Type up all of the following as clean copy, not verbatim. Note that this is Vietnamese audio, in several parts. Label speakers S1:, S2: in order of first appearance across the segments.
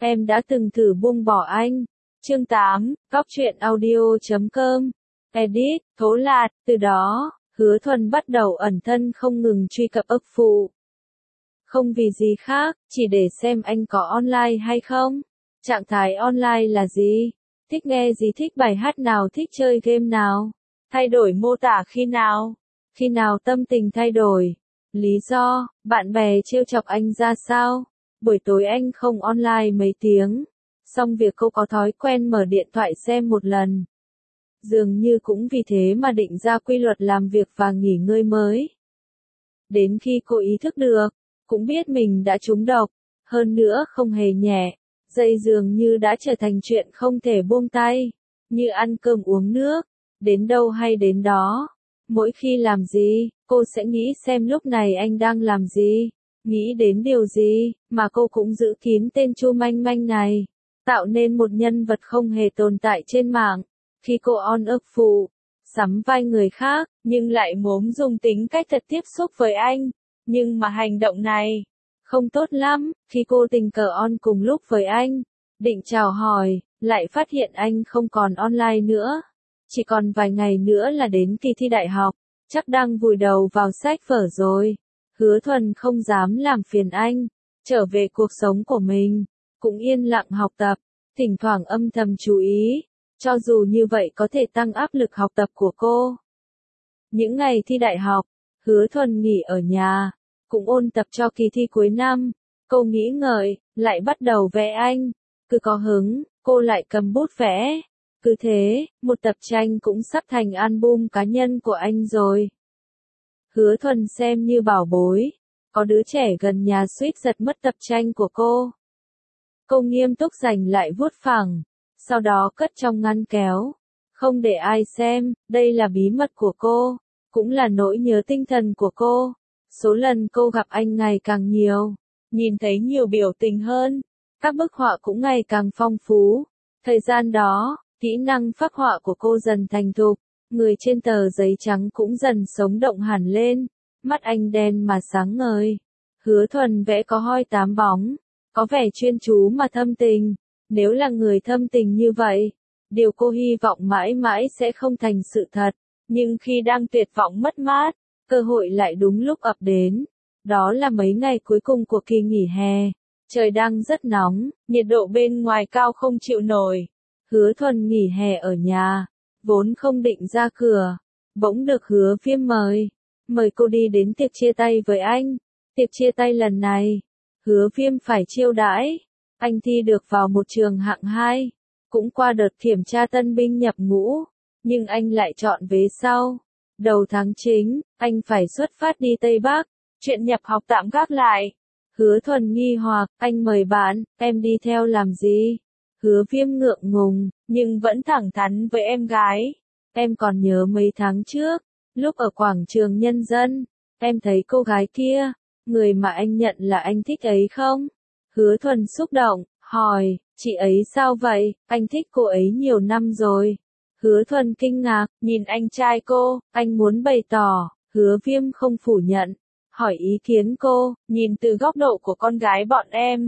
S1: em đã từng thử buông bỏ anh. Chương 8, Góc truyện audio.com. Edit, Thố Lạt, từ đó, Hứa Thuần bắt đầu ẩn thân không ngừng truy cập ức phụ. Không vì gì khác, chỉ để xem anh có online hay không. Trạng thái online là gì? Thích nghe gì, thích bài hát nào, thích chơi game nào? Thay đổi mô tả khi nào? Khi nào tâm tình thay đổi? Lý do, bạn bè trêu chọc anh ra sao? Buổi tối anh không online mấy tiếng. Xong việc cô có thói quen mở điện thoại xem một lần. Dường như cũng vì thế mà định ra quy luật làm việc và nghỉ ngơi mới. Đến khi cô ý thức được, cũng biết mình đã trúng độc, hơn nữa không hề nhẹ, dây dường như đã trở thành chuyện không thể buông tay, như ăn cơm uống nước, đến đâu hay đến đó. Mỗi khi làm gì, cô sẽ nghĩ xem lúc này anh đang làm gì, nghĩ đến điều gì, mà cô cũng giữ kín tên Chu Manh Manh này, tạo nên một nhân vật không hề tồn tại trên mạng. Khi cô on ức phụ, sắm vai người khác, nhưng lại mốm dùng tính cách thật tiếp xúc với anh, nhưng mà hành động này không tốt lắm. Khi cô tình cờ on cùng lúc với anh, định chào hỏi, lại phát hiện anh không còn online nữa. Chỉ còn vài ngày nữa là đến kỳ thi đại học, chắc đang vùi đầu vào sách vở rồi. Hứa Thuần không dám làm phiền anh, trở về cuộc sống của mình, cũng yên lặng học tập, thỉnh thoảng âm thầm chú ý, cho dù như vậy có thể tăng áp lực học tập của cô. Những ngày thi đại học, Hứa Thuần nghỉ ở nhà, cũng ôn tập cho kỳ thi cuối năm. Cô nghĩ ngợi, lại bắt đầu vẽ anh. Cứ có hứng, cô lại cầm bút vẽ. Cứ thế, một tập tranh cũng sắp thành album cá nhân của anh rồi. Hứa Thuần xem như bảo bối. Có đứa trẻ gần nhà suýt giật mất tập tranh của cô. Cô nghiêm túc giành lại vuốt phẳng, sau đó cất trong ngăn kéo. Không để ai xem, đây là bí mật của cô, cũng là nỗi nhớ tinh thần của cô. Số lần cô gặp anh ngày càng nhiều, nhìn thấy nhiều biểu tình hơn, các bức họa cũng ngày càng phong phú. Thời gian đó, kỹ năng phác họa của cô dần thành thục, người trên tờ giấy trắng cũng dần sống động hẳn lên, mắt anh đen mà sáng ngời. Hứa Thuần vẽ có hoi tám bóng, có vẻ chuyên chú mà thâm tình. Nếu là người thâm tình như vậy, điều cô hy vọng mãi mãi sẽ không thành sự thật. Nhưng khi đang tuyệt vọng mất mát, cơ hội lại đúng lúc ập đến. Đó là mấy ngày cuối cùng của kỳ nghỉ hè. Trời đang rất nóng, nhiệt độ bên ngoài cao không chịu nổi. Hứa Thuần nghỉ hè ở nhà, vốn không định ra cửa. Bỗng được Hứa Viêm mời cô đi đến tiệc chia tay với anh. Tiệc chia tay lần này, Hứa Viêm phải chiêu đãi. Anh thi được vào một trường hạng 2, cũng qua đợt kiểm tra tân binh nhập ngũ, nhưng anh lại chọn vế sau. Đầu tháng chính, anh phải xuất phát đi Tây Bắc, chuyện nhập học tạm gác lại. Hứa Thuần nghi hoặc, anh mời bạn, em đi theo làm gì? Hứa Viêm ngượng ngùng, nhưng vẫn thẳng thắn với em gái. Em còn nhớ mấy tháng trước, lúc ở quảng trường Nhân dân, em thấy cô gái kia, người mà anh nhận là anh thích ấy không? Hứa Thuần xúc động, hỏi, chị ấy sao vậy, anh thích cô ấy nhiều năm rồi. Hứa Thuần kinh ngạc, nhìn anh trai cô, anh muốn bày tỏ. Hứa Viêm không phủ nhận, hỏi ý kiến cô, nhìn từ góc độ của con gái bọn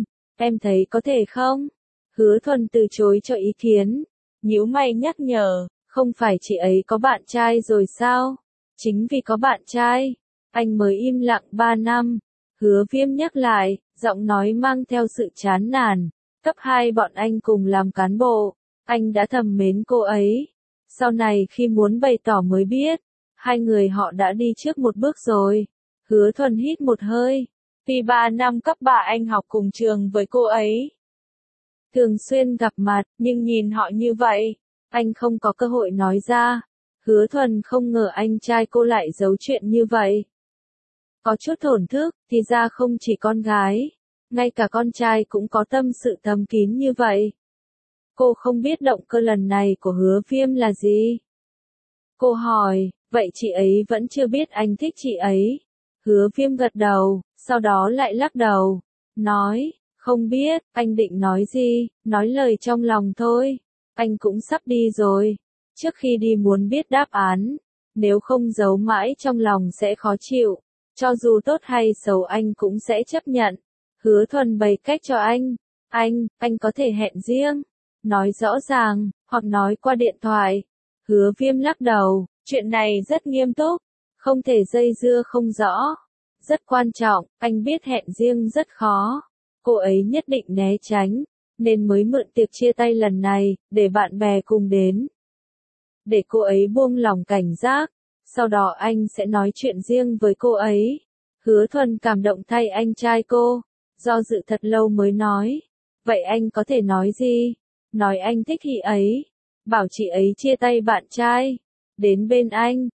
S1: em thấy có thể không? Hứa Thuần từ chối cho ý kiến, nhíu mày nhắc nhở, không phải chị ấy có bạn trai rồi sao? Chính vì có bạn trai, anh mới im lặng 3 năm. Hứa Viêm nhắc lại, giọng nói mang theo sự chán nản. Cấp 2 bọn anh cùng làm cán bộ, anh đã thầm mến cô ấy. Sau này khi muốn bày tỏ mới biết, hai người họ đã đi trước một bước rồi. Hứa Thuần hít một hơi, vì 3 năm cấp 3 anh học cùng trường với cô ấy. Thường xuyên gặp mặt, nhưng nhìn họ như vậy, anh không có cơ hội nói ra. Hứa Thuần không ngờ anh trai cô lại giấu chuyện như vậy. Có chút thổn thức, thì ra không chỉ con gái, ngay cả con trai cũng có tâm sự thầm kín như vậy. Cô không biết động cơ lần này của Hứa Viêm là gì. Cô hỏi, vậy chị ấy vẫn chưa biết anh thích chị ấy? Hứa Viêm gật đầu, sau đó lại lắc đầu, nói, không biết. Anh định nói gì, nói lời trong lòng thôi. Anh cũng sắp đi rồi. Trước khi đi muốn biết đáp án, nếu không giấu mãi trong lòng sẽ khó chịu. Cho dù tốt hay xấu anh cũng sẽ chấp nhận. Hứa Thuần bày cách cho anh anh có thể hẹn riêng, nói rõ ràng, hoặc nói qua điện thoại. Hứa Viêm lắc đầu, chuyện này rất nghiêm túc, không thể dây dưa không rõ. Rất quan trọng, anh biết hẹn riêng rất khó. Cô ấy nhất định né tránh, nên mới mượn tiệc chia tay lần này, để bạn bè cùng đến. Để cô ấy buông lòng cảnh giác, sau đó anh sẽ nói chuyện riêng với cô ấy. Hứa Thuần cảm động thay anh trai cô, do dự thật lâu mới nói. Vậy anh có thể nói gì? Nói anh thích chị ấy, bảo chị ấy chia tay bạn trai. Đến bên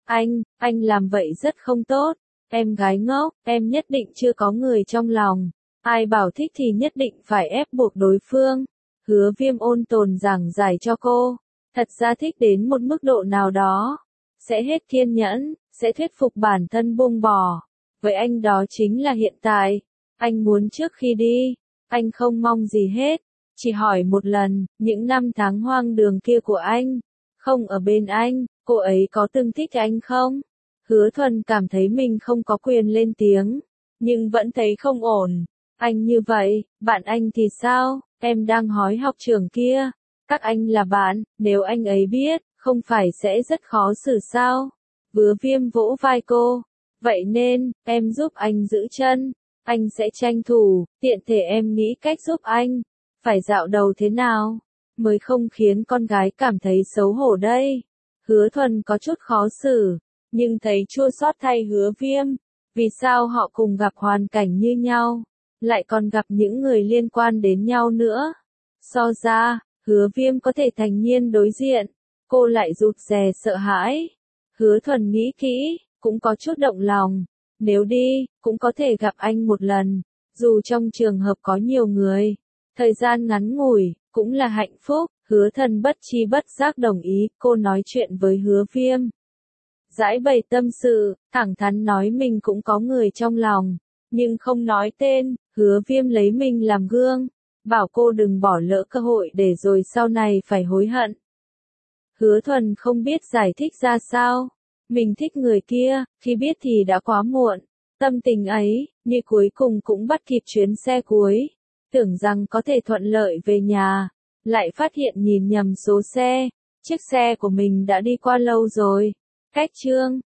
S1: anh làm vậy rất không tốt. Em gái ngốc, em nhất định chưa có người trong lòng. Ai bảo thích thì nhất định phải ép buộc đối phương. Hứa Viêm ôn tồn giảng giải cho cô. Thật ra thích đến một mức độ nào đó, sẽ hết kiên nhẫn, sẽ thuyết phục bản thân buông bỏ. Với anh đó chính là hiện tại. Anh muốn trước khi đi, anh không mong gì hết. Chỉ hỏi một lần, những năm tháng hoang đường kia của anh, không ở bên anh, cô ấy có từng thích anh không? Hứa Thuần cảm thấy mình không có quyền lên tiếng, nhưng vẫn thấy không ổn. Anh như vậy, bạn anh thì sao? Em đang hỏi học trưởng kia. Các anh là bạn, nếu anh ấy biết, không phải sẽ rất khó xử sao? Hứa Viêm vỗ vai cô. Vậy nên, em giúp anh giữ chân. Anh sẽ tranh thủ, tiện thể em nghĩ cách giúp anh. Phải dạo đầu thế nào, mới không khiến con gái cảm thấy xấu hổ đây? Hứa Thuần có chút khó xử, nhưng thấy chua xót thay Hứa Viêm. Vì sao họ cùng gặp hoàn cảnh như nhau, lại còn gặp những người liên quan đến nhau nữa? So ra, Hứa Viêm có thể thành nhiên đối diện, cô lại rụt rè sợ hãi. Hứa Thuần nghĩ kỹ, cũng có chút động lòng. Nếu đi, cũng có thể gặp anh một lần, dù trong trường hợp có nhiều người. Thời gian ngắn ngủi, cũng là hạnh phúc. Hứa Thần bất chi bất giác đồng ý, cô nói chuyện với Hứa Viêm. Giải bày tâm sự, thẳng thắn nói mình cũng có người trong lòng, nhưng không nói tên. Hứa Viêm lấy mình làm gương, bảo cô đừng bỏ lỡ cơ hội để rồi sau này phải hối hận. Hứa Thuần không biết giải thích ra sao. Mình thích người kia, khi biết thì đã quá muộn. Tâm tình ấy, như cuối cùng cũng bắt kịp chuyến xe cuối. Tưởng rằng có thể thuận lợi về nhà, lại phát hiện nhìn nhầm số xe. Chiếc xe của mình đã đi qua lâu rồi. Cách chương